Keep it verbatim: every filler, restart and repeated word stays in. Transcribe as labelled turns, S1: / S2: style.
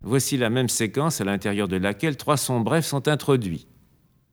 S1: Voici la même séquence à l'intérieur de laquelle trois sons brefs sont introduits.